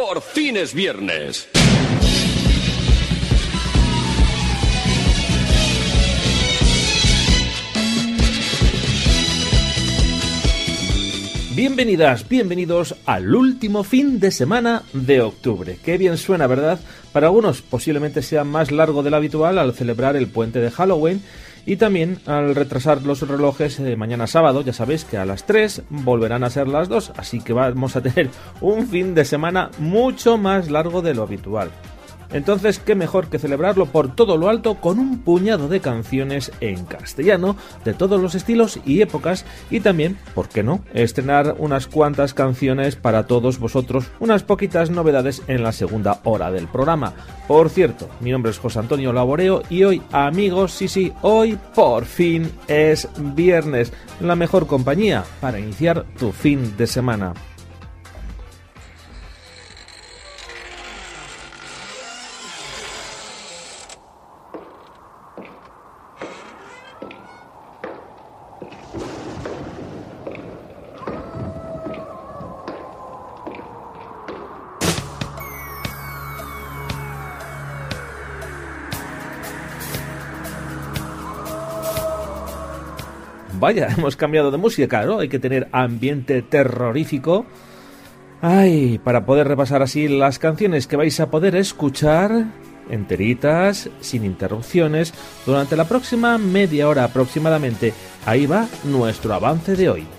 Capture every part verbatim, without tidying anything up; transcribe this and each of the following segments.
Por fin es viernes. Bienvenidas, bienvenidos al último fin de semana de octubre. Qué bien suena, ¿verdad? Para algunos posiblemente sea más largo de lo habitual al celebrar el puente de Halloween y también al retrasar los relojes de mañana sábado. Ya sabéis que a las tres volverán a ser las dos, así que vamos a tener un fin de semana mucho más largo de lo habitual. Entonces, qué mejor que celebrarlo por todo lo alto con un puñado de canciones en castellano, de todos los estilos y épocas, y también, ¿por qué no?, estrenar unas cuantas canciones para todos vosotros, unas poquitas novedades en la segunda hora del programa. Por cierto, mi nombre es José Antonio Laboreo y hoy, amigos, sí, sí, hoy por fin es viernes, la mejor compañía para iniciar tu fin de semana. Vaya, hemos cambiado de música, ¿no? Hay que tener ambiente terrorífico. Ay, para poder repasar así las canciones que vais a poder escuchar enteritas, sin interrupciones, durante la próxima media hora aproximadamente. Ahí va nuestro avance de hoy.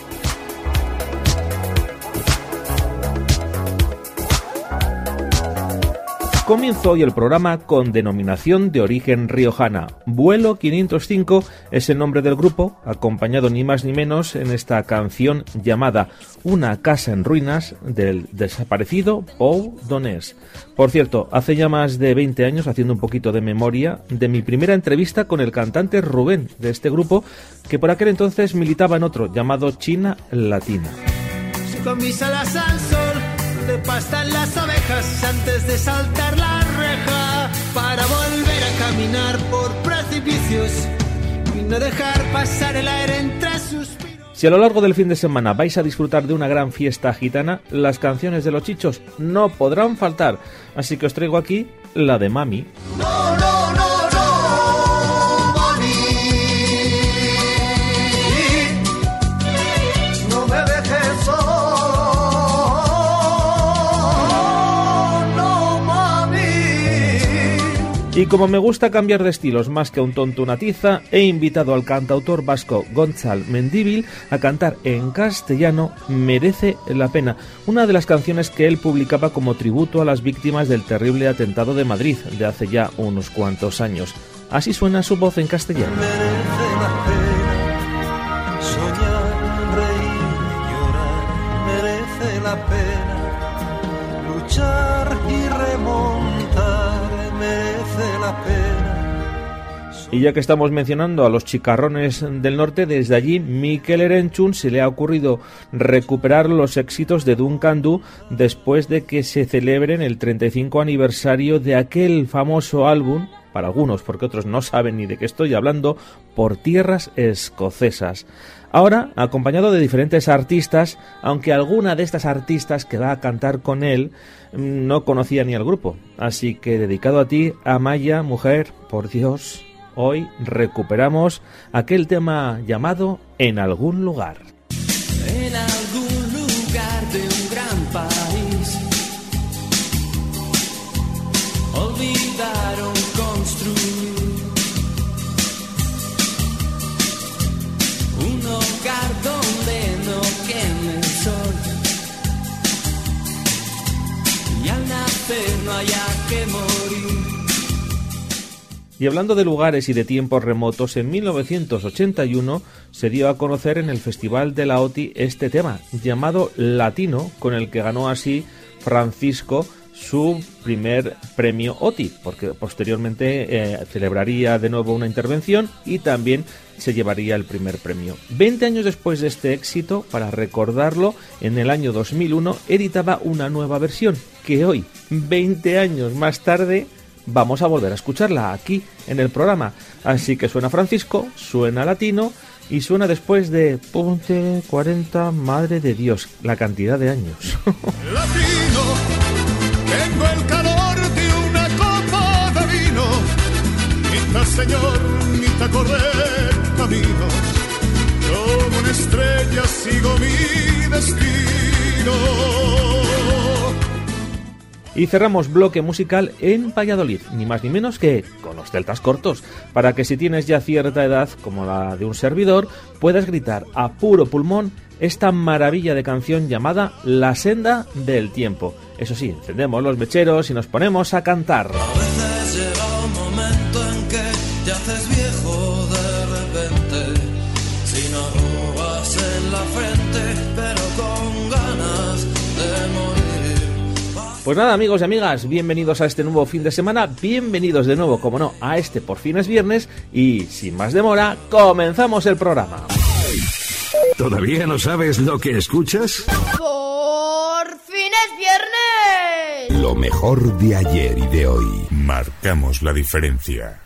Comienzo hoy el programa con denominación de origen riojana. Vuelo quinientos cinco es el nombre del grupo, acompañado ni más ni menos en esta canción llamada Una casa en ruinas del desaparecido Pou Donés. Por cierto, hace ya más de veinte años, haciendo un poquito de memoria, de mi primera entrevista con el cantante Rubén de este grupo, que por aquel entonces militaba en otro llamado China Latina. Si con mis alas al sol te pastan las abejas antes de saltar la reja para volver a caminar por precipicios y no dejar pasar el aire entre suspiros. Si a lo largo del fin de semana vais a disfrutar de una gran fiesta gitana, las canciones de los Chichos no podrán faltar, así que os traigo aquí la de Mami. No, no, no, no, mami, no me dejes solo. Y como me gusta cambiar de estilos más que a un tonto una tiza, he invitado al cantautor vasco Gontzal Mendíbil a cantar en castellano Merece la pena, una de las canciones que él publicaba como tributo a las víctimas del terrible atentado de Madrid de hace ya unos cuantos años. Así suena su voz en castellano. Merece la pena soñar, reír, llorar, merece la pena luchar y remontar. Merece la pena. Y ya que estamos mencionando a los chicarrones del norte, desde allí Mikel Erenchun se le ha ocurrido recuperar los éxitos de Duncan Du después de que se celebren el treinta y cinco aniversario de aquel famoso álbum, para algunos porque otros no saben ni de qué estoy hablando, Por tierras escocesas. Ahora, acompañado de diferentes artistas, aunque alguna de estas artistas que va a cantar con él no conocía ni al grupo. Así que dedicado a ti, Amaya, mujer, por Dios, hoy recuperamos aquel tema llamado En algún lugar. En algún lugar de un gran país olvidaron construir un hogar donde no queme el sol y al nacer no haya que morir. Y hablando de lugares y de tiempos remotos, en mil novecientos ochenta y uno se dio a conocer en el Festival de la O T I este tema, llamado Latino, con el que ganó así Francisco su primer premio O T I, porque posteriormente eh, celebraría de nuevo una intervención y también se llevaría el primer premio. Veinte años después de este éxito, para recordarlo, en el año dos mil uno editaba una nueva versión, que hoy, veinte años más tarde, vamos a volver a escucharla aquí en el programa. Así que suena Francisco, suena Latino y suena después de Ponte cuarenta, madre de Dios, la cantidad de años. Latino. camino, como una estrella sigo mi destino. Y cerramos bloque musical en Valladolid, ni más ni menos que con los Celtas Cortos, para que si tienes ya cierta edad, como la de un servidor, puedas gritar a puro pulmón esta maravilla de canción llamada La Senda del Tiempo. Eso sí, encendemos los mecheros y nos ponemos a cantar. A veces llega un momento en que te haces viejo de repente, sin arrugas en la frente, pero con ganas de morir. Pues nada, amigos y amigas, bienvenidos a este nuevo fin de semana, bienvenidos de nuevo, como no, a este Por Fin es Viernes, y sin más demora, comenzamos el programa. ¿Todavía no sabes lo que escuchas? ¡Por fin es viernes! Lo mejor de ayer y de hoy. Marcamos la diferencia.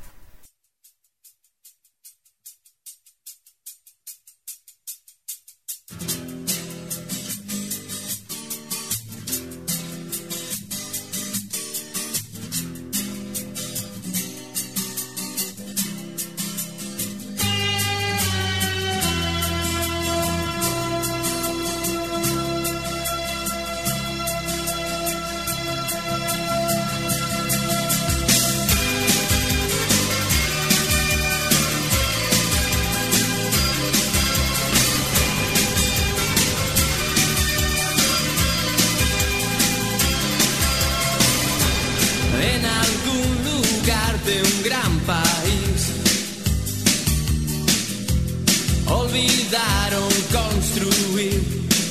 Olvidaron construir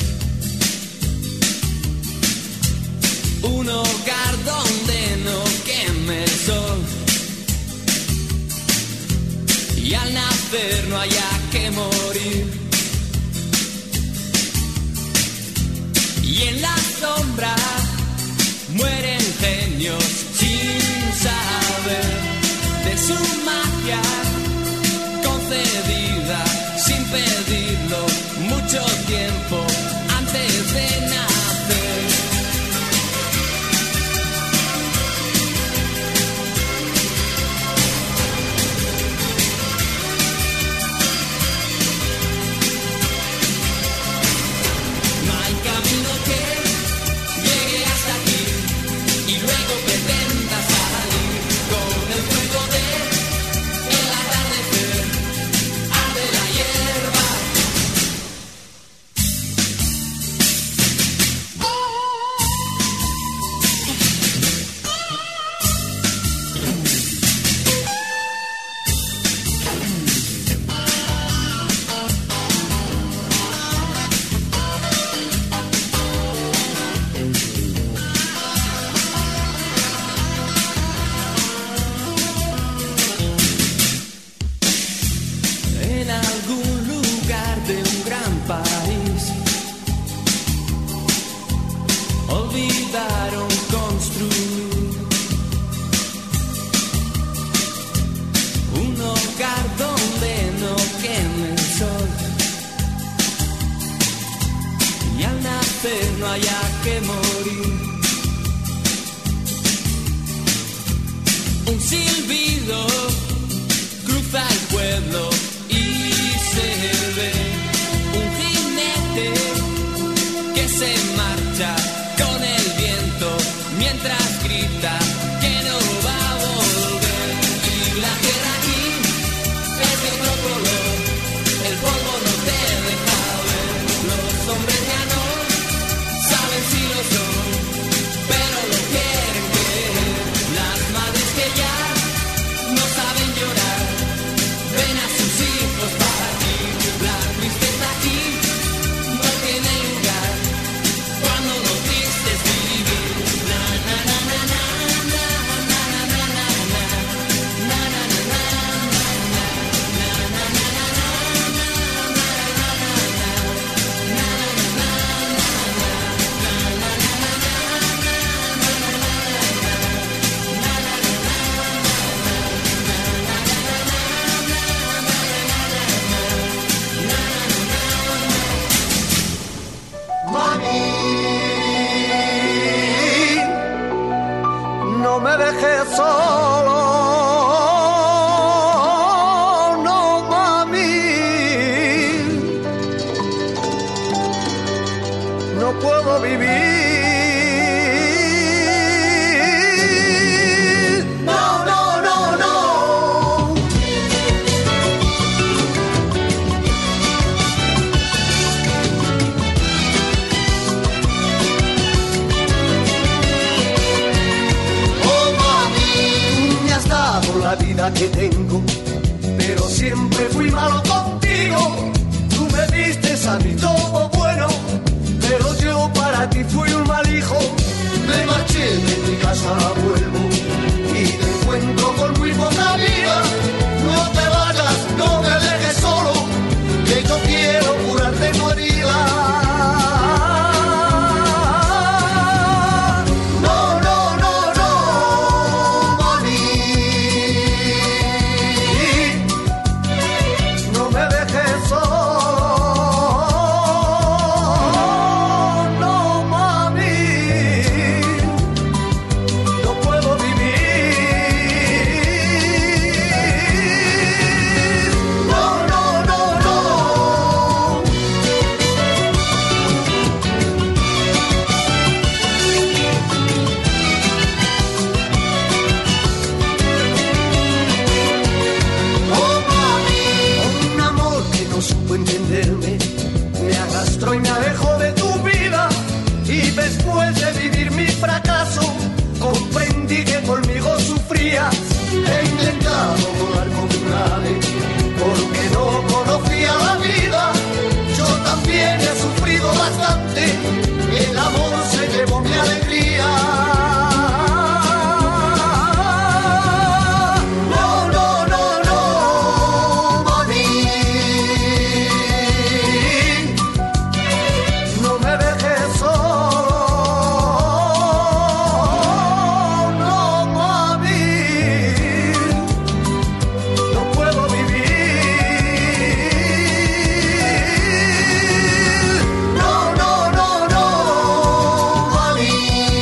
un hogar donde no queme el sol, y al nacer no haya que morir, y en la sombra mueren genios sin saber de su magia concedida sin pedirlo mucho tiempo antes de nacer. No hay camino que llegue hasta aquí y luego pretenda salir con el fuego de el atardecer. Arde la hierba. En algún lugar de un gran país olvidaron construir un hogar donde no queme el sol, y al nacer no haya que morir. Un silbido cruza el pueblo y se ve un jinete que se marcha con el viento mientras grita que no va a volver. Y la tierra aquí es de otro color, el polvo no te deja ver. Los hombres ya no saben si lo son, pero lo quieren creer. Las madres que ya no saben llorar ven a sus hijos partir. La tristeza aquí no tiene lugar cuando lo triste es vivir. Na na na na na na na na na na na na na na na No me dejes solo, no mami. la que tengo, pero siempre fui malo contigo. Tú me diste a mí todo bueno, pero yo para ti fui un mal hijo. Me marché de mi casa, vuelvo y te encuentro con muy poca vida. No te vayas, no me dejes solo, que yo quiero curarte tu herida. No, no, no, no, mami, no me dejes solo. No, mami, no puedo vivir. No, no, no, no. Oh, mami, un amor que no supo entenderme, me arrastró y me alejó de tu vida. Y después de vivir mi fracaso, comprendí que conmigo sufrías. He intentado volar con un ave, porque no conocía la vida. Yo también he sufrido bastante, el amor se llevó mi alegría. No, no, no, no, mami, no me dejes solo. No, mami, no puedo vivir. No, no, no, no, mami,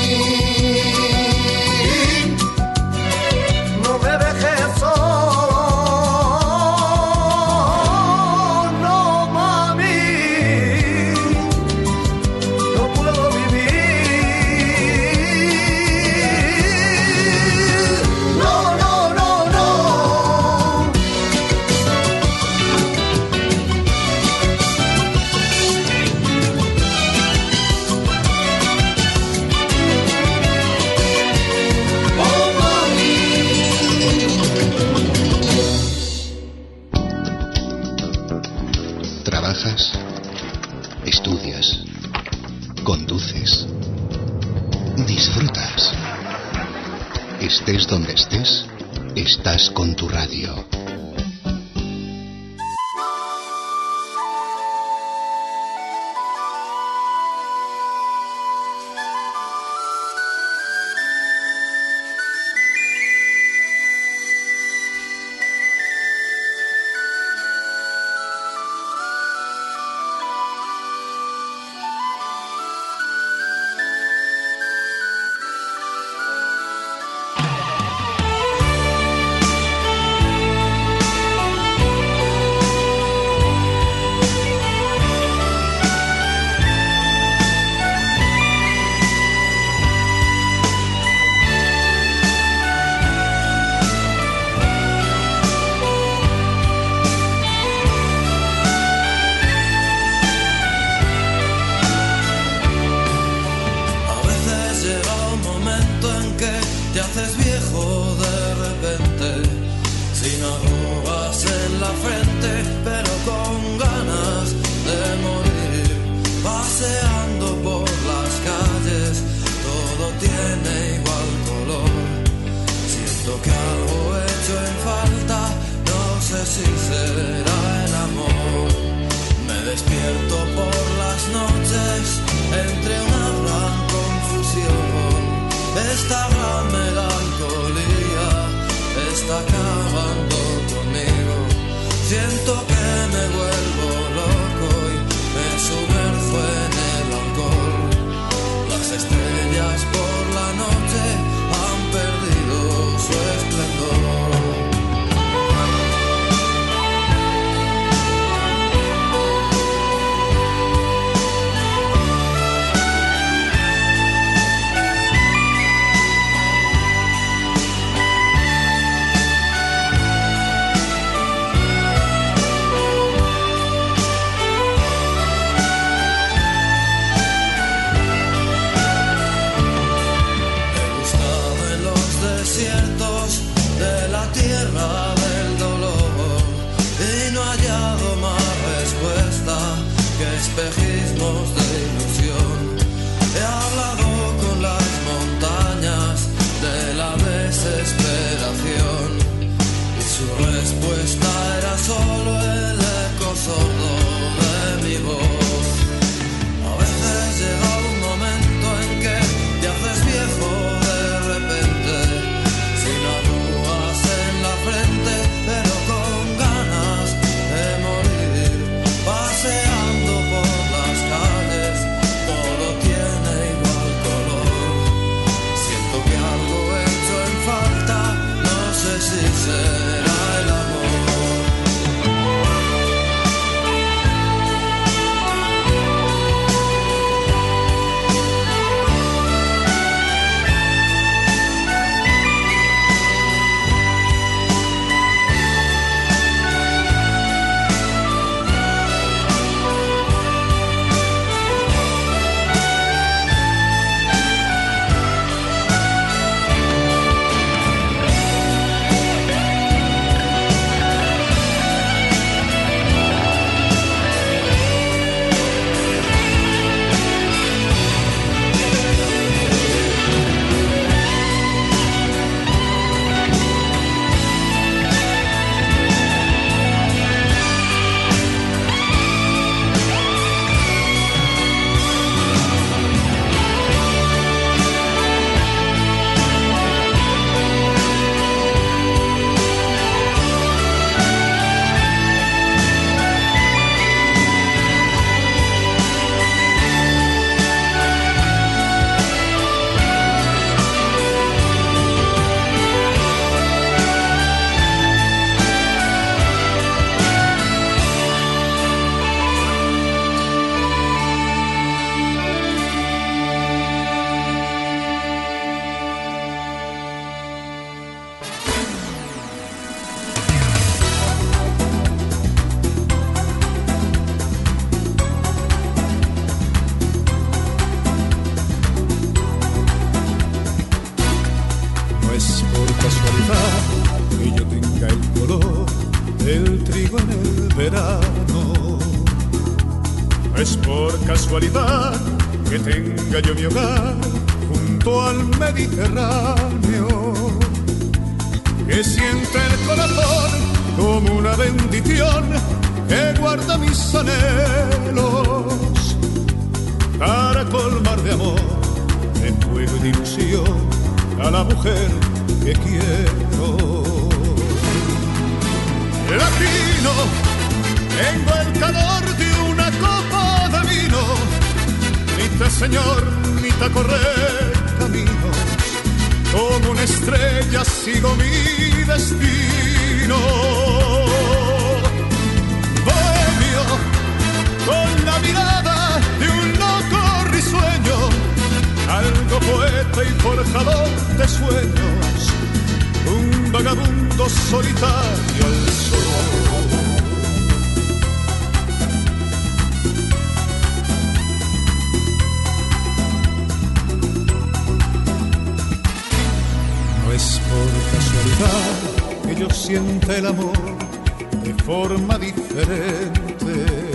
no me dejes solo. No, mami, no puedo vivir. No, no, no, no. Oh, mami. Trabajas, estudias, conduces, disfrutas. Estés donde estés, estás con tu radio. A veces llega un momento en que te haces viejo de repente, sin arrugas en la frente, pero con ganas de morir. Paseando por las calles, todo tiene igual color. Siento que algo he hecho en falta, no sé si será el amor. Me despierto por las noches entre una gran confusión. Esta gran melancolía está acabando conmigo. Siento que me vuelvo loco y me sumerjo en el alcohol. Las estrellas por la noche han perdido su esplendor. verano. No es por casualidad que tenga yo mi hogar junto al Mediterráneo, que siente el corazón como una bendición que guarda mis anhelos para colmar de amor, de fuego y de ilusión a la mujer que quiero. Latino, tengo el calor de una copa de vino, mitad señor, mitad correr caminos, como una estrella sigo mi destino. Bohemio, con la mirada de un loco risueño, algo poeta y forjador de sueños, un vagabundo solitario al sol. No es por casualidad que yo sienta el amor de forma diferente.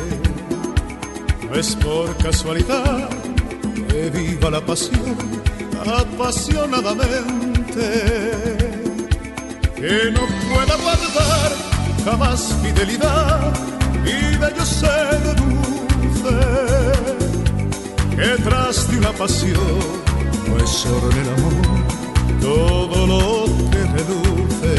No es por casualidad que viva la pasión apasionadamente, que no pueda guardar jamás fidelidad y bello ser dulce, que tras de una pasión no es solo en el amor todo lo que reluce.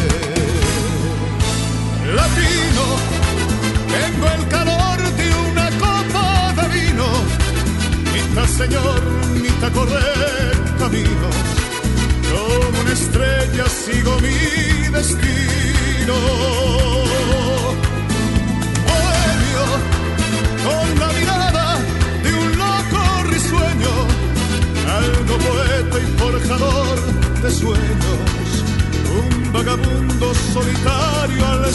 Latino, tengo el calor de una copa de vino, mitad señor, mitad correr caminos, como una estrella sigo mi destino. Bohemio, con la mirada de un loco risueño, algo poeta y forjador de sueños, un vagabundo solitario al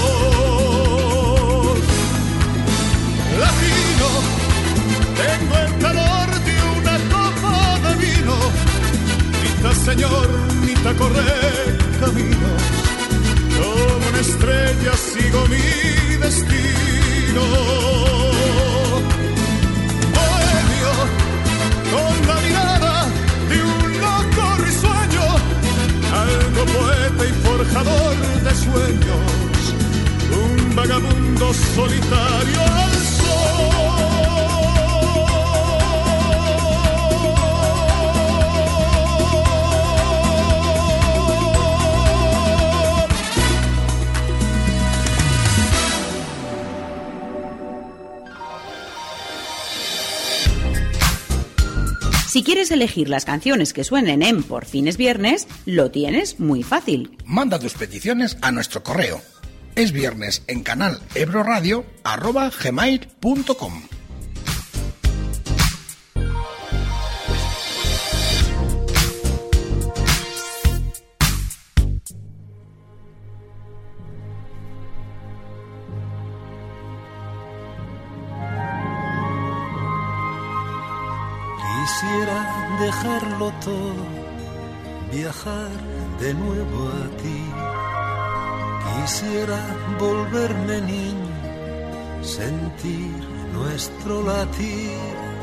sol. Latino, tengo el calor de una copa de vino, mitad señor, mitad correr caminos, como una estrella sigo mi destino. Bohemio, con la mirada de un loco risueño, algo poeta y forjador de sueños, un vagabundo solitario al sol. Si quieres elegir las canciones que suenen en Por fin es viernes, lo tienes muy fácil. Manda tus peticiones a nuestro correo. Es viernes en canal ebro radio arroba gmail punto com. Quisiera dejarlo todo, viajar de nuevo a ti. Quisiera volverme niño, sentir nuestro latir,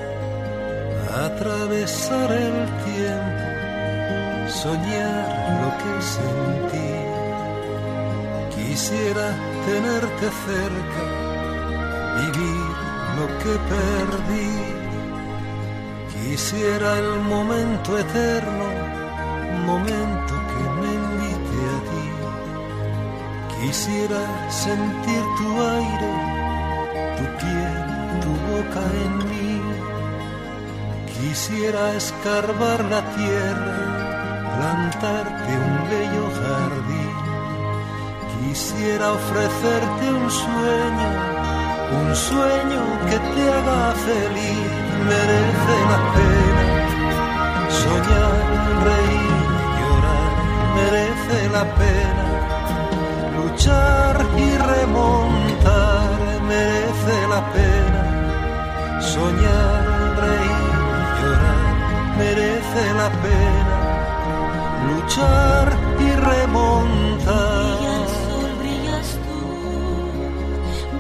atravesar el tiempo, soñar lo que sentí. Quisiera tenerte cerca, vivir lo que perdí. Quisiera el momento eterno, momento que me invite a ti. Quisiera sentir tu aire, tu piel, tu boca en mí. Quisiera escarbar la tierra, plantarte un bello jardín. Quisiera ofrecerte un sueño, un sueño que te haga feliz. Merece la pena soñar, reír, llorar. Merece la pena luchar y remontar. Merece la pena soñar, reír, llorar. Merece la pena luchar y remontar. Brilla el sol, brillas tú,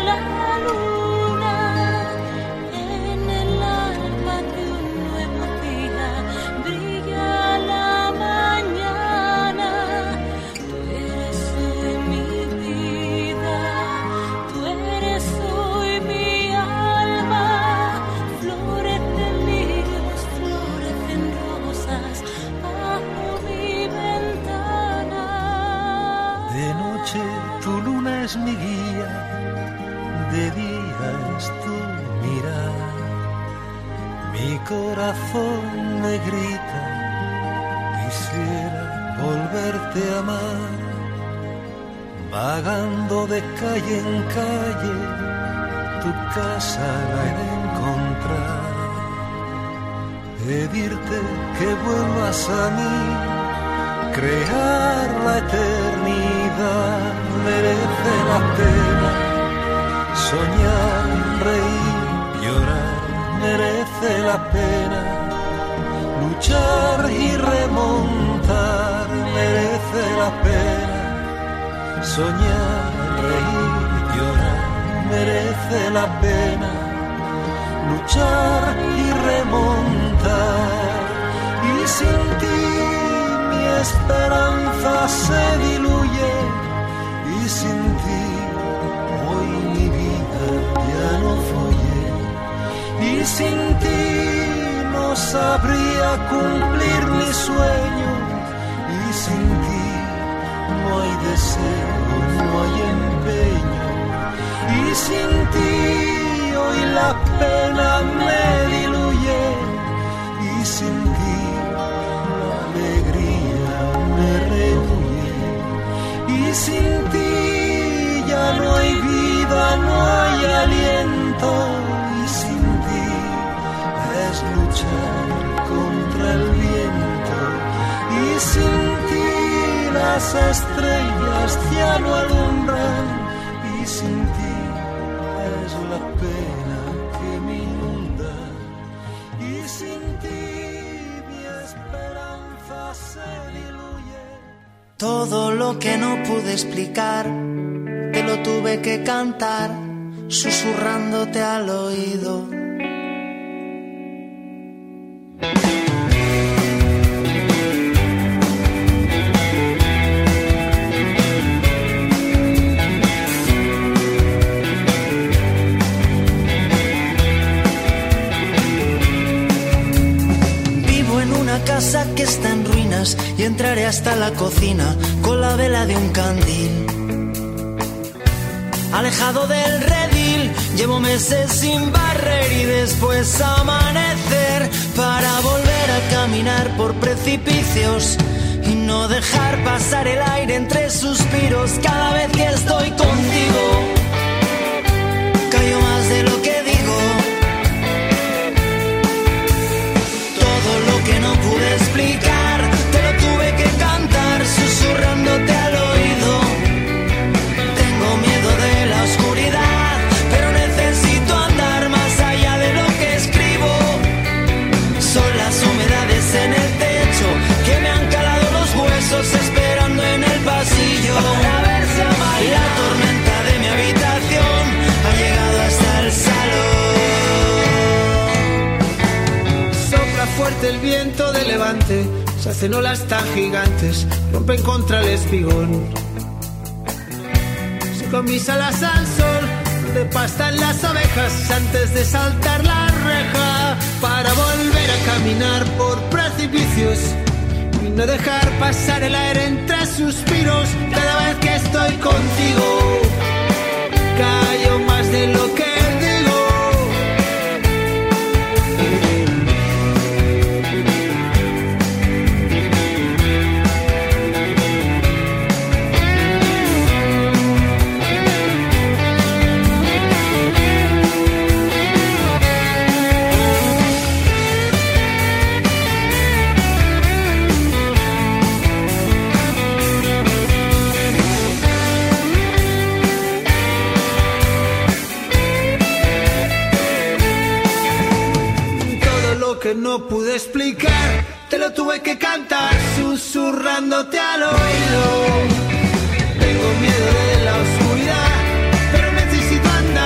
la luna en el alma de un nuevo día, brilla la mañana. Tú eres hoy mi vida, tú eres hoy mi alma. Florecen lirios, florecen rosas bajo mi ventana. De noche tu luna es mi guía, de día es tu mirar. Mi corazón me grita, quisiera volverte a amar. Vagando de calle en calle, tu casa la he de encontrar. Pedirte que vuelvas a mí, crear la eternidad. Merece la pena soñar, reír, llorar. Merece la pena luchar y remontar. Merece la pena soñar, reír, llorar. Merece la pena luchar y remontar. Y sin ti mi esperanza se diluye, y sin ti hoy mi vida ya no fluye. Y sin ti no sabría cumplir mi sueño, y sin ti no hay deseo, no hay empeño. Y sin ti hoy la pena me diluye, y sin ti la alegría me rehuye. Y sin ti ya no hay vida, no hay aliento. Y sin ti es luchar contra el viento. Y sin ti las estrellas ya no alumbran. Y sin ti es la pena que me inunda. Y sin ti mi esperanza se diluye. Todo lo que no pude explicar, te lo tuve que cantar, susurrándote al oído. Casa que está en ruinas y entraré hasta la cocina con la vela de un candil. Alejado del redil, llevo meses sin barrer y después amanecer para volver a caminar por precipicios y no dejar pasar el aire entre suspiros. Cada vez que estoy contigo, callo más de lo que digo. Que no pude explicar, te lo tuve que cantar, susurrándote al oído. Tengo miedo de la oscuridad, pero necesito andar más allá de lo que escribo. Son las humedades en el techo que me han calado los huesos, esperando en el pasillo para verse amar. Y la tormenta de mi habitación ha llegado hasta el salón. Fuerte el viento de levante, se hacen olas tan gigantes, rompen contra el espigón. Saco mis alas al sol, donde pastan las abejas antes de saltar la reja, para volver a caminar por precipicios y no dejar pasar el aire entre suspiros. Cada vez que estoy contigo, callo más de lo que digo. Que no pude explicar, te lo tuve que cantar, susurrándote al oído. Tengo miedo de la oscuridad, pero necesito andar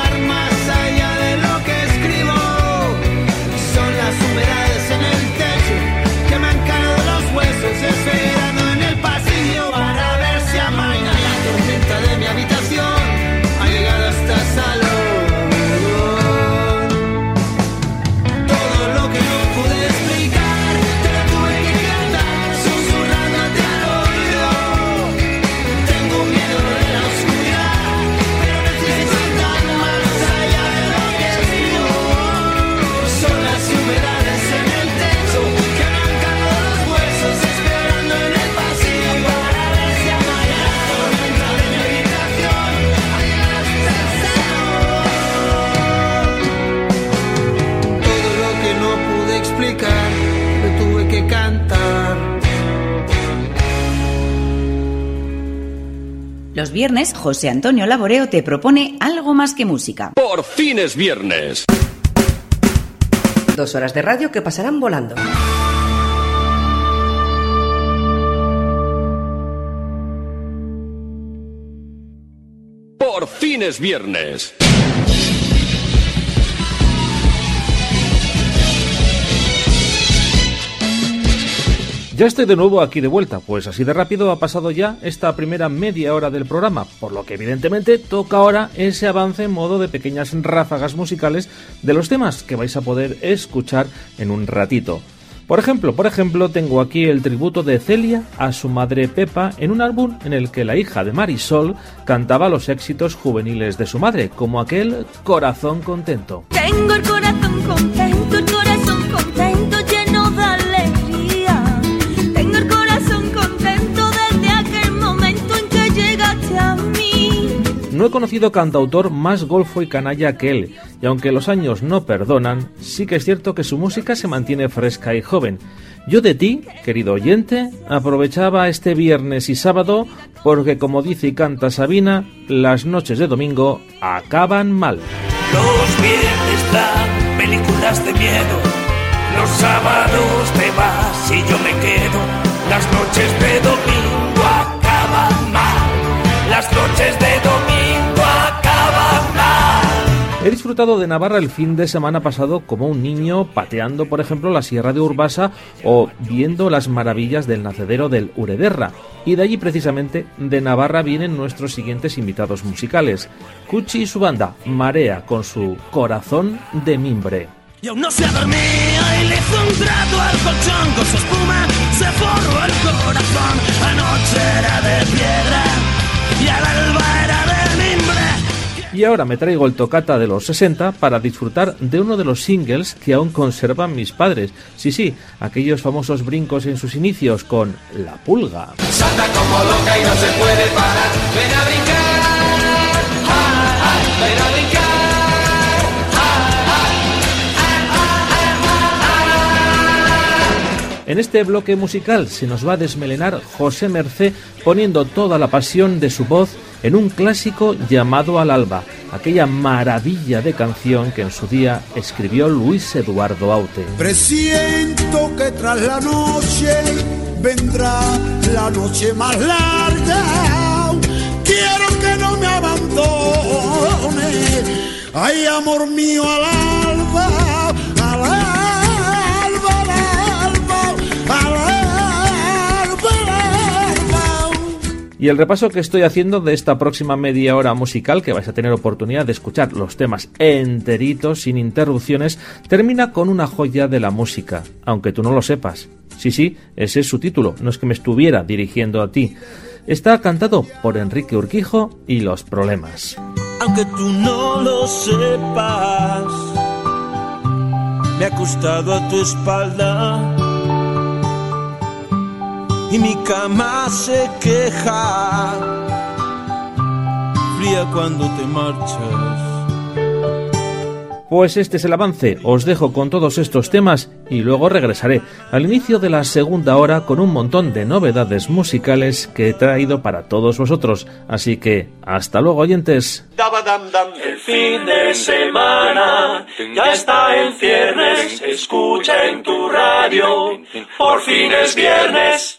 Los viernes, José Antonio Laboreo te propone algo más que música. Por fin es viernes. Dos horas de radio que pasarán volando. Por fin es viernes. Ya estoy de nuevo aquí de vuelta, pues así de rápido ha pasado ya esta primera media hora del programa, por lo que evidentemente toca ahora ese avance en modo de pequeñas ráfagas musicales de los temas que vais a poder escuchar en un ratito. Por ejemplo, por ejemplo, tengo aquí el tributo de Celia a su madre Pepa en un álbum en el que la hija de Marisol cantaba los éxitos juveniles de su madre, como aquel Corazón Contento. Tengo el corazón contento, el corazón contento lleno de alegría. Tengo el corazón contento desde aquel momento en que llegaste a mí. No he conocido cantautor más golfo y canalla que él, y aunque los años no perdonan, sí que es cierto que su música se mantiene fresca y joven. Yo de ti, querido oyente, aprovechaba este viernes y sábado porque, como dice y canta Sabina, las noches de domingo acaban mal. Los viernes dan películas de miedo, los sábados te vas y yo me quedo. Las noches de domingo acaban mal, las noches de domingo acaban mal. He disfrutado de Navarra el fin de semana pasado como un niño pateando, por ejemplo, la Sierra de Urbasa o viendo las maravillas del nacedero del Urederra. Y de allí precisamente, de Navarra, vienen nuestros siguientes invitados musicales. Cuchi y su banda, Marea, con su Corazón de Mimbre. Y aún no se dormía y le hizo un trato al colchón, con su espuma se forró el corazón. Anoche era de piedra y al alba era de mimbre. Y ahora me traigo el tocata de los sesenta para disfrutar de uno de los singles que aún conservan mis padres. Sí, sí, aquellos famosos brincos en sus inicios con La Pulga. Salta como loca y no se puede parar. Ven a brincar, ah, ah, ven a brincar. En este bloque musical se nos va a desmelenar José Mercé poniendo toda la pasión de su voz en un clásico llamado Al Alba, aquella maravilla de canción que en su día escribió Luis Eduardo Aute. Presiento que tras la noche vendrá la noche más larga. Quiero que no me abandone. Ay, amor mío, al alba, al alba. Y el repaso que estoy haciendo de esta próxima media hora musical, que vais a tener oportunidad de escuchar los temas enteritos, sin interrupciones, termina con una joya de la música, aunque tú no lo sepas. Sí, sí, ese es su título, no es que me estuviera dirigiendo a ti. Está cantado por Enrique Urquijo y Los Problemas. Aunque tú no lo sepas, me he acostado a tu espalda y mi cama se queja, fría cuando te marchas. Pues este es el avance, os dejo con todos estos temas y luego regresaré al inicio de la segunda hora con un montón de novedades musicales que he traído para todos vosotros. Así que, hasta luego, oyentes. El fin de semana ya está en ciernes, escucha en tu radio, por fin es viernes.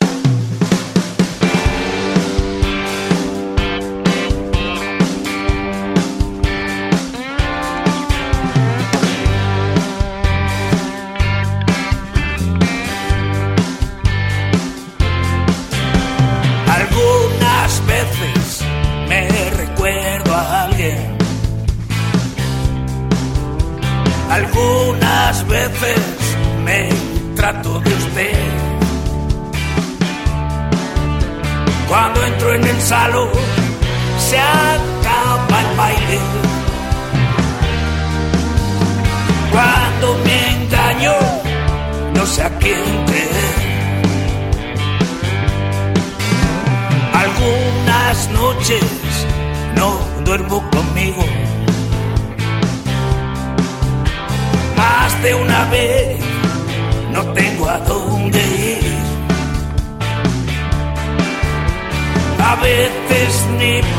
Algunas veces me trato de usted. Cuando entro en el salón se acaba el baile. Cuando me engaño no sé a quién creer. Algunas noches no duermo conmigo. Más de una vez no tengo a dónde ir. A veces ni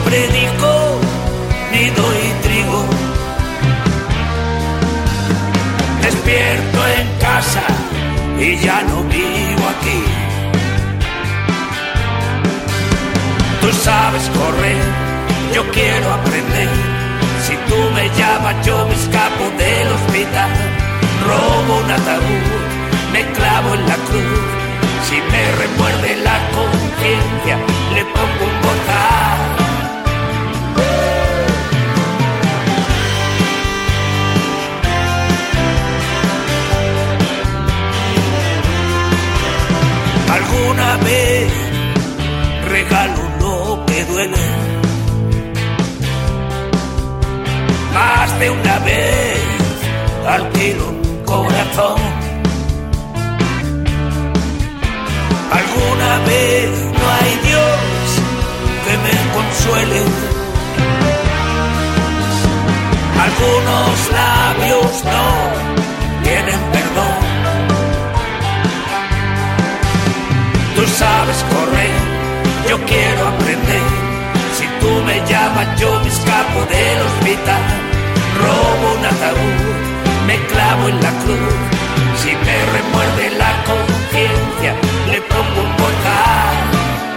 conmigo aquí. Tú sabes correr, yo quiero aprender. Si tú me llamas, yo me escapo del hospital. Robo un ataúd, me clavo en la cruz. Si me remuerde la conciencia, le pongo un bozal. Alguna vez regalo lo que duele, más de una vez alquilo un corazón. Alguna vez no hay Dios que me consuele. Algunos labios no tienen perdón. Tú sabes correr, yo quiero aprender. Si tú me llamas, yo me escapo del hospital. Robo un ataúd, me clavo en la cruz. Si me remuerde la conciencia, le pongo un bozal.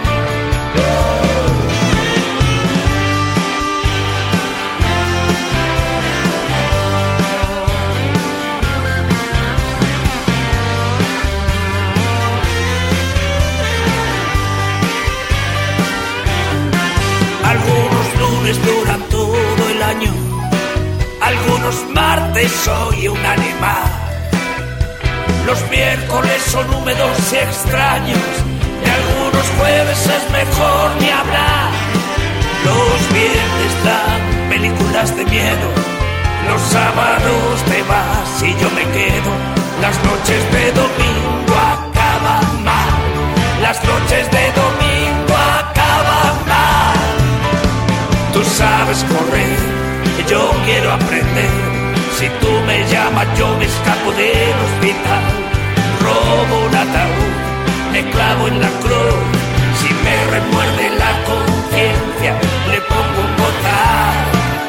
Algunos lunes duran todo el año, algunos martes soy un animal. Los miércoles son húmedos y extraños, y algunos jueves es mejor ni hablar. Los viernes dan películas de miedo, los sábados te vas y yo me quedo. Las noches de domingo acaban mal, las noches de domingo acaban mal. Tú sabes correr, yo quiero aprender. Si tú me llamas, yo me escapo del hospital. Robo un ataúd, me clavo en la cruz. Si me remuerde la conciencia, le pongo un bozal.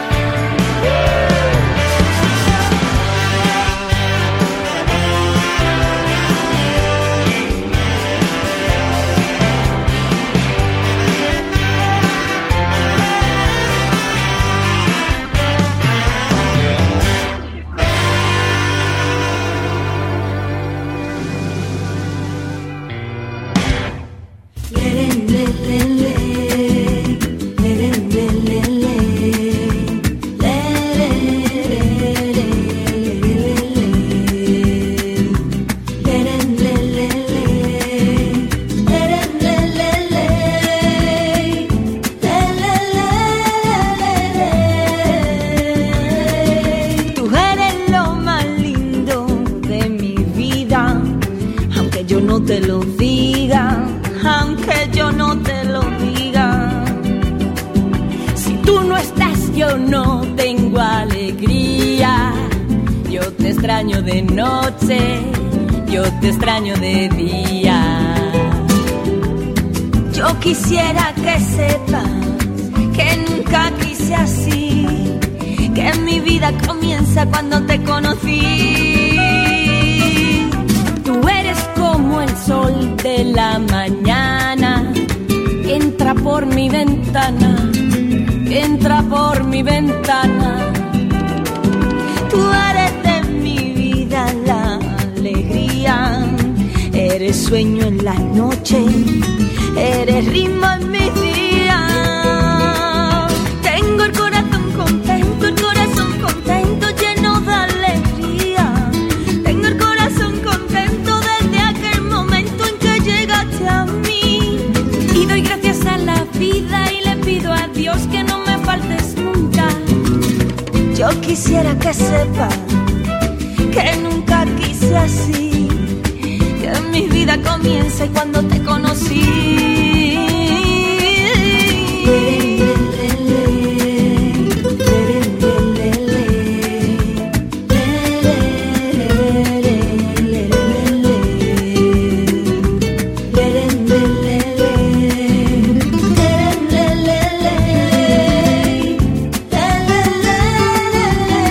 Te lo diga, aunque yo no te lo diga. Si tú no estás, yo no tengo alegría. Yo te extraño de noche, yo te extraño de día. Yo quisiera que sepas que nunca quise así, que mi vida comienza cuando te conocí. Tú eres como el sol de la mañana, entra por mi ventana, entra por mi ventana. Tú eres de mi vida la alegría, eres sueño en la noche, eres ritmo en mi día. Tengo el corazón contento, el corazón contento, lleno de alegría. Tengo el corazón contento desde aquel momento en que llegaste a mí. Y doy gracias a la vida y le pido a Dios que no me faltes nunca. Yo quisiera que sepas que nunca quise así, que mi vida comienza cuando te conocí.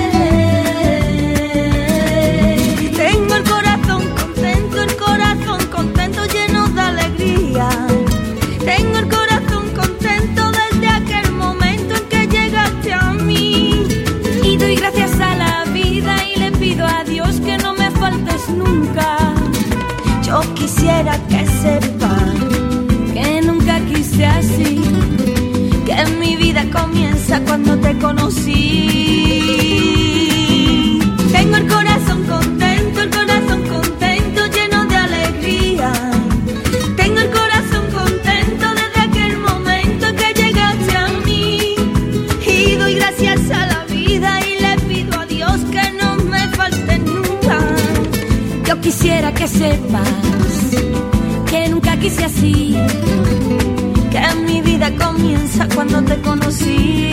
Tengo el corazón contento, el corazón quisiera que sepan que nunca quise así, que mi vida comienza cuando te conocí. Tengo el corazón contento, el corazón contento, lleno de alegría. Tengo el corazón contento desde aquel momento que llegaste a mí. Y doy gracias a la vida y le pido a Dios que no me falte nunca. Yo quisiera que sepas que nunca quise así, que mi vida comienza cuando te conocí.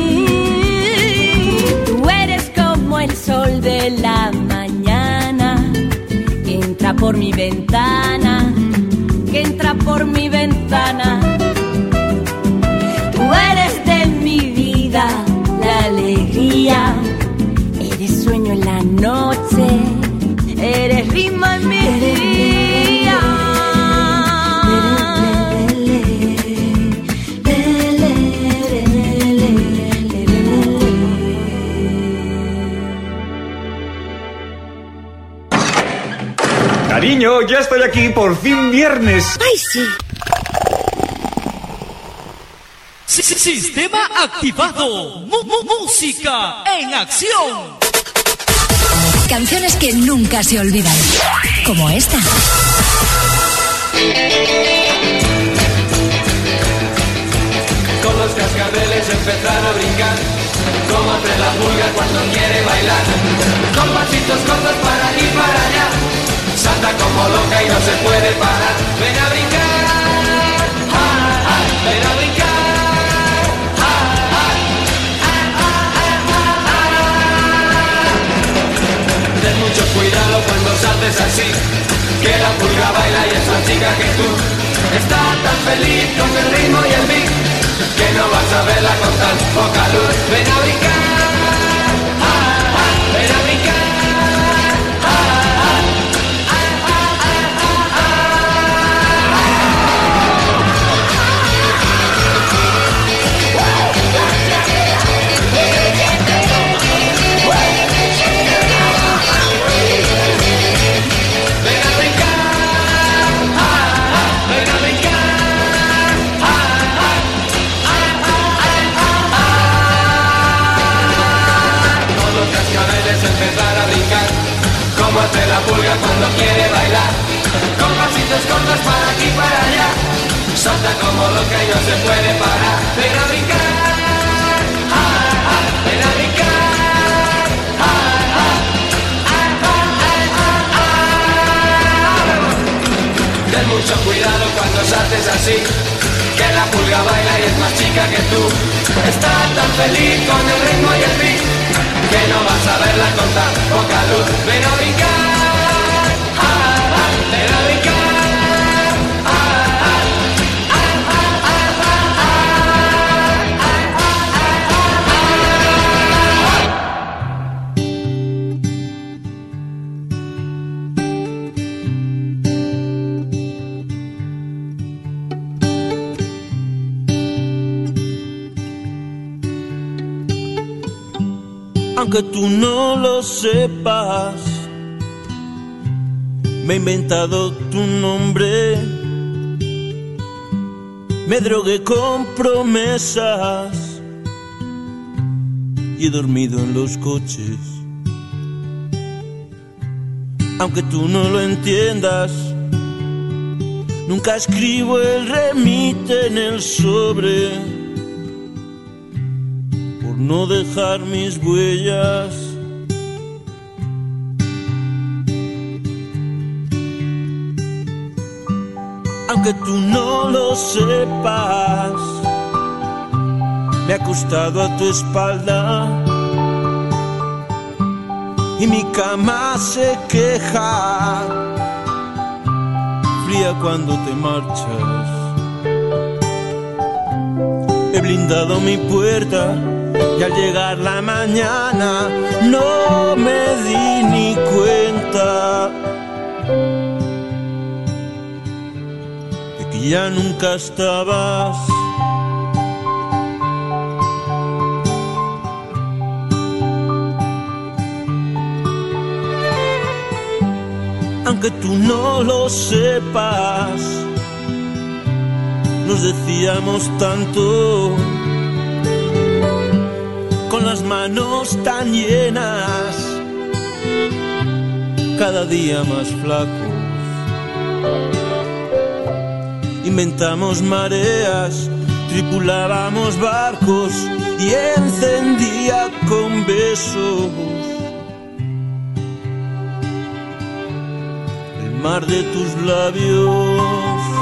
Tú eres como el sol de la mañana, que entra por mi ventana, que entra por mi ventana. Tú eres de mi vida, la alegría, eres sueño en la noche, eres ritmo en mi día. Cariño, ya estoy aquí, por fin viernes. ¡Ay, sí! Sistema activado. Mu mu música en acción. Canciones que nunca se olvidan, como esta. Con los cascabeles empezar a brincar, como hace la pulga cuando quiere bailar. Con pasitos cortos para aquí y para allá, salta como loca y no se puede parar. Ven a brincar, ah, ah, ven a brincar. Ten mucho cuidado cuando saltes así, que la pulga baila y es más chica que tú. Está tan feliz con el ritmo y el beat, que no vas a verla con tan poca luz. Ven a brincar, ah, ah, ven a brincar, ah, ah, ah, ah, ah, empezar a brincar, como hace la pulga cuando quiere bailar. Con pasitos cortos para aquí y para allá, salta como loca y no se puede parar. Ven a brincar, ah, ah, ven a brincar, ah, ah, ah, ah, ah, ah. Ten mucho cuidado cuando saltes así, que la pulga baila y es más chica que tú. Está tan feliz con el ritmo y el beat, que no vas a verla con tan poca luz. Ven a brincar, ah, ah, ven a brincar, ah, ah, ah, ah, ah, ah, Aunque tú no lo sepas, me he inventado tu nombre, me drogué con promesas y he dormido en los coches. Aunque tú no lo entiendas, nunca escribo el remite en el sobre, no dejar mis huellas. Aunque tú no lo sepas, me he acostado a tu espalda y mi cama se queja, fría cuando te marchas. He blindado mi puerta y al llegar la mañana no me di ni cuenta de que ya nunca estabas. aunque tú no lo sepas. Nos decíamos tanto, con las manos tan llenas, cada día más flacos. Inventamos mareas, tripulábamos barcos y encendía con besos el mar de tus labios.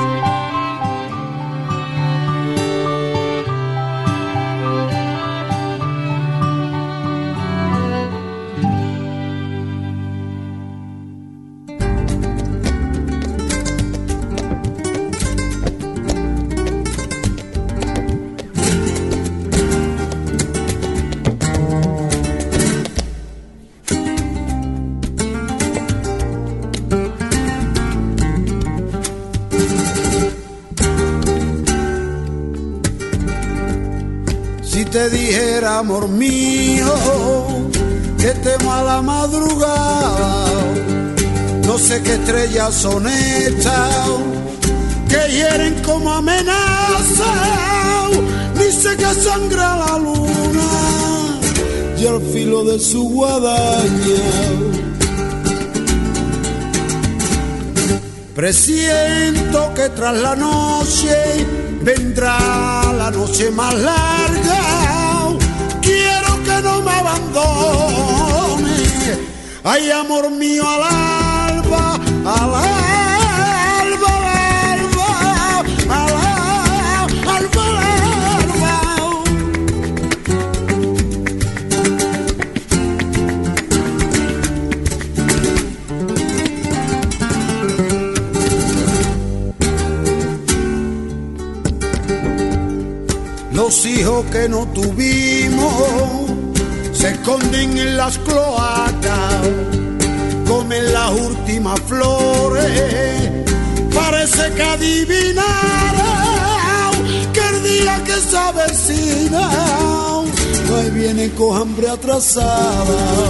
Te dijera, amor mío, que temo a la madrugada, no sé qué estrellas son estas que hieren como amenaza, ni sé que sangra la luna y al filo de su guadaña. Presiento que tras la noche vendrá la noche más larga. Quiero que no me abandone. Ay, amor mío, al alba, al alba, al alba, al alba, al Los hijos que no tuvimos se esconden en las cloacas, comen las últimas flores, parece que adivinaron que el día que se avecina, ahí viene con hambre atrasada.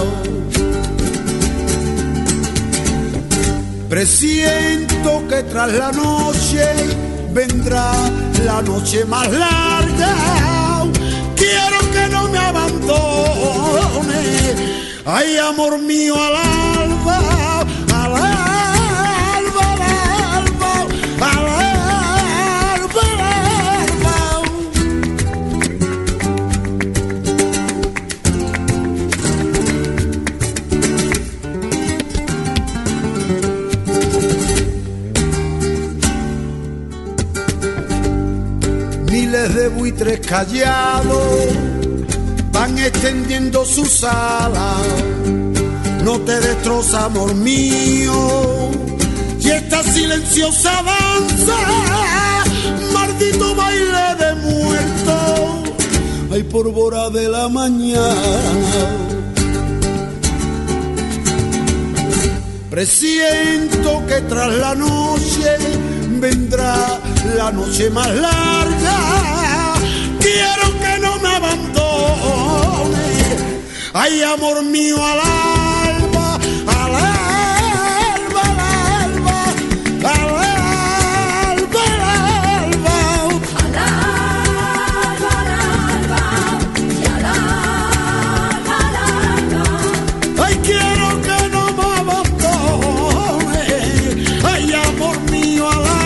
Presiento que tras la noche vendrá la noche más larga. Quiero que no me abandone. Ay, amor mío, al alba, al alba, al alba, al alba, al Miles de buitres callados van extendiendo sus alas. No te destroza, amor mío, y esta silenciosa danza, maldito baile de muertos, hay pólvora de la mañana. Presiento que tras la noche vendrá la noche más larga. Quiero que no me abandone. Ay, amor mío, al alba, al alba, al alba, al alba, al alba, al alba, al alba, y al alba, al alba. Ay, quiero que no me abandone. Ay, amor mío, al alba.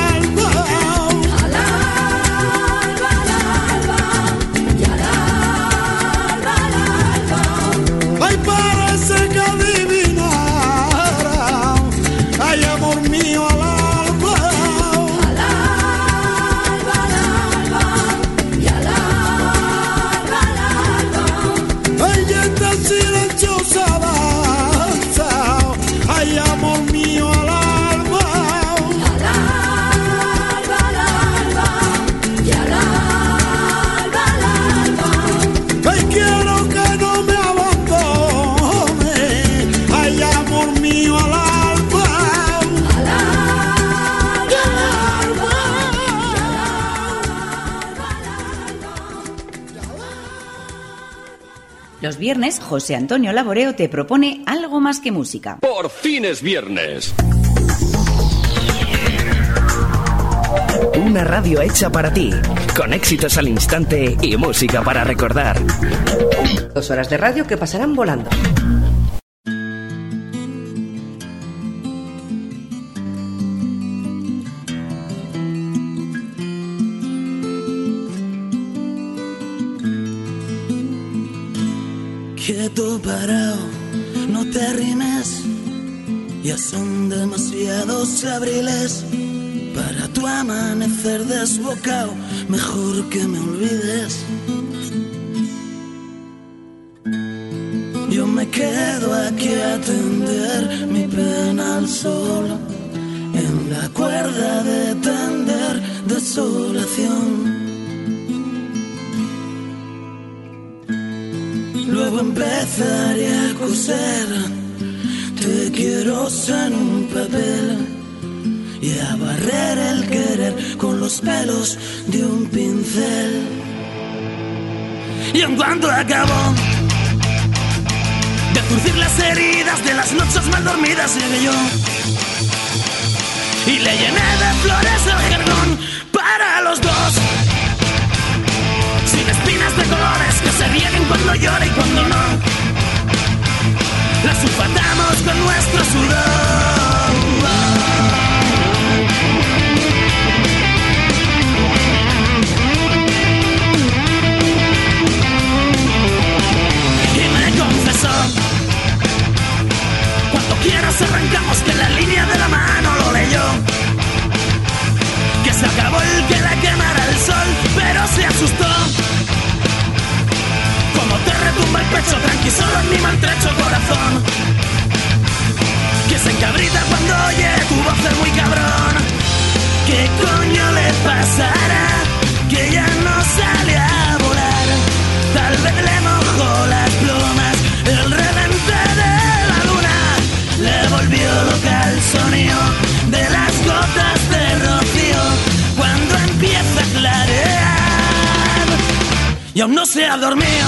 Los viernes, José Antonio Laboreo te propone algo más que música. Por fin es viernes. Una radio hecha para ti, con éxitos al instante y música para recordar. Dos horas de radio que pasarán volando. Quieto parado, no te arrimes, ya son demasiados abriles para tu amanecer desbocado, mejor que me olvides. Yo me quedo aquí a tender mi pena al sol, en la cuerda de tender desolación. Luego empezaré a coser, te quiero en un papel y a barrer el querer con los pelos de un pincel. Y en cuanto acabó de zurcir las heridas de las noches mal dormidas, llegué yo y le llené de flores el jergón para los dos, sin espinas de colores que se rieguen cuando llore y cuando no. Las sulfatamos con nuestro sudor. Y me confesó: cuando quieras arrancamos, que la línea de la mano lo leyó, que se acabó el que la quemara el sol, pero se asustó. Como te retumba el pecho, tranqui, solo en mi maltrecho corazón, que se encabrita cuando oye tu voz de muy cabrón. ¿Qué coño le pasará? Que ya no sale a volar. Tal vez le mojó las plumas el revente de la luna, le volvió loca el sonido de las gotas de rocío cuando empieza a clarear y aún no se ha dormido.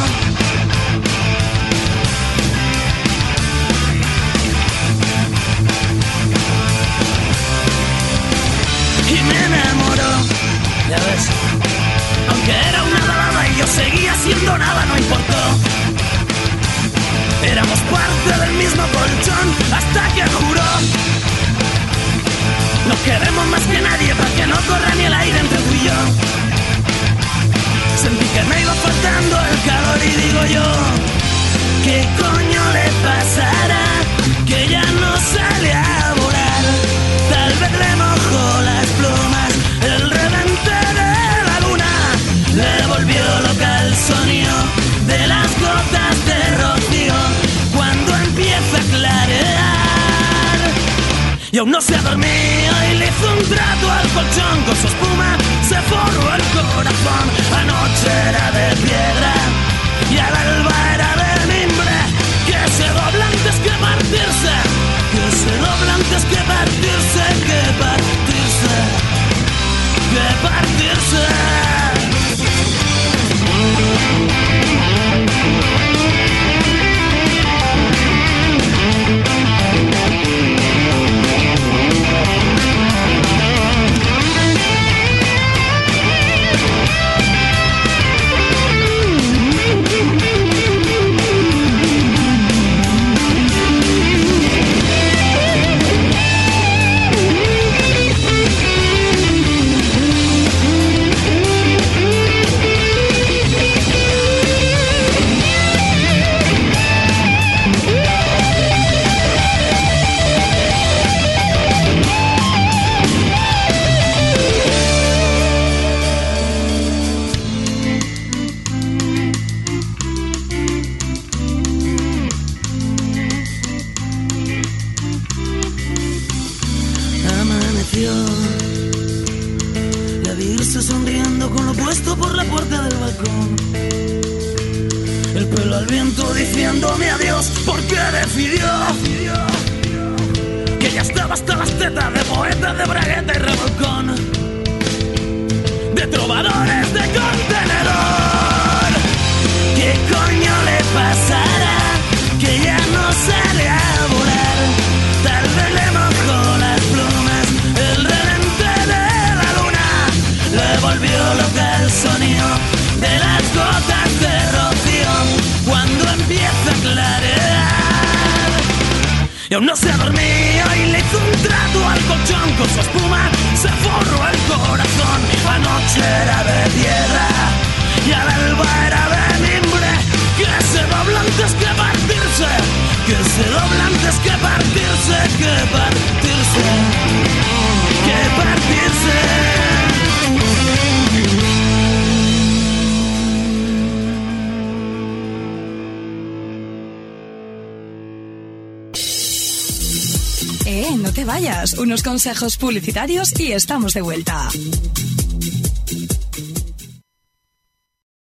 Y me enamoró, ya ves, aunque era una balada y yo seguía siendo nada, no importó. Éramos parte del mismo colchón hasta que juró: nos queremos más que nadie para que no corra ni el aire entre tú y yo. Sentí que me iba faltando el calor y digo yo: ¿qué coño le pasará? Que ya no sale a volar. Tal vez le mojó las plumas el revente de la luna, le volvió loca el sonido de las gotas de rocío cuando empieza a clarear y aún no se ha dormido. Y le hizo un trato al colchón, con su espuma se forró el corazón. Anoche era de piedra y al alba era de mimbre, que se dobla antes que partirse, que se dobla antes que partirse, que partirse, que partirse. La vi irse sonriendo con lo puesto por la puerta del balcón, el pelo al viento diciéndome adiós, porque decidió que ya estaba hasta las tetas de poetas de bragueta y revolcón, de trovadores de contenedor. ¿Qué coño le pasará? Que ya no sale a volar. Tal vez le mojó las plumas el revente de la luna, aún no se dormía y le hizo un trato al colchón. Con su espuma se forró el corazón. La noche era de piedra y al alba era de mimbre, que se dobla antes que partirse, que se dobla antes que partirse, que partirse, que partirse. Eh, no te vayas. Unos consejos publicitarios y estamos de vuelta.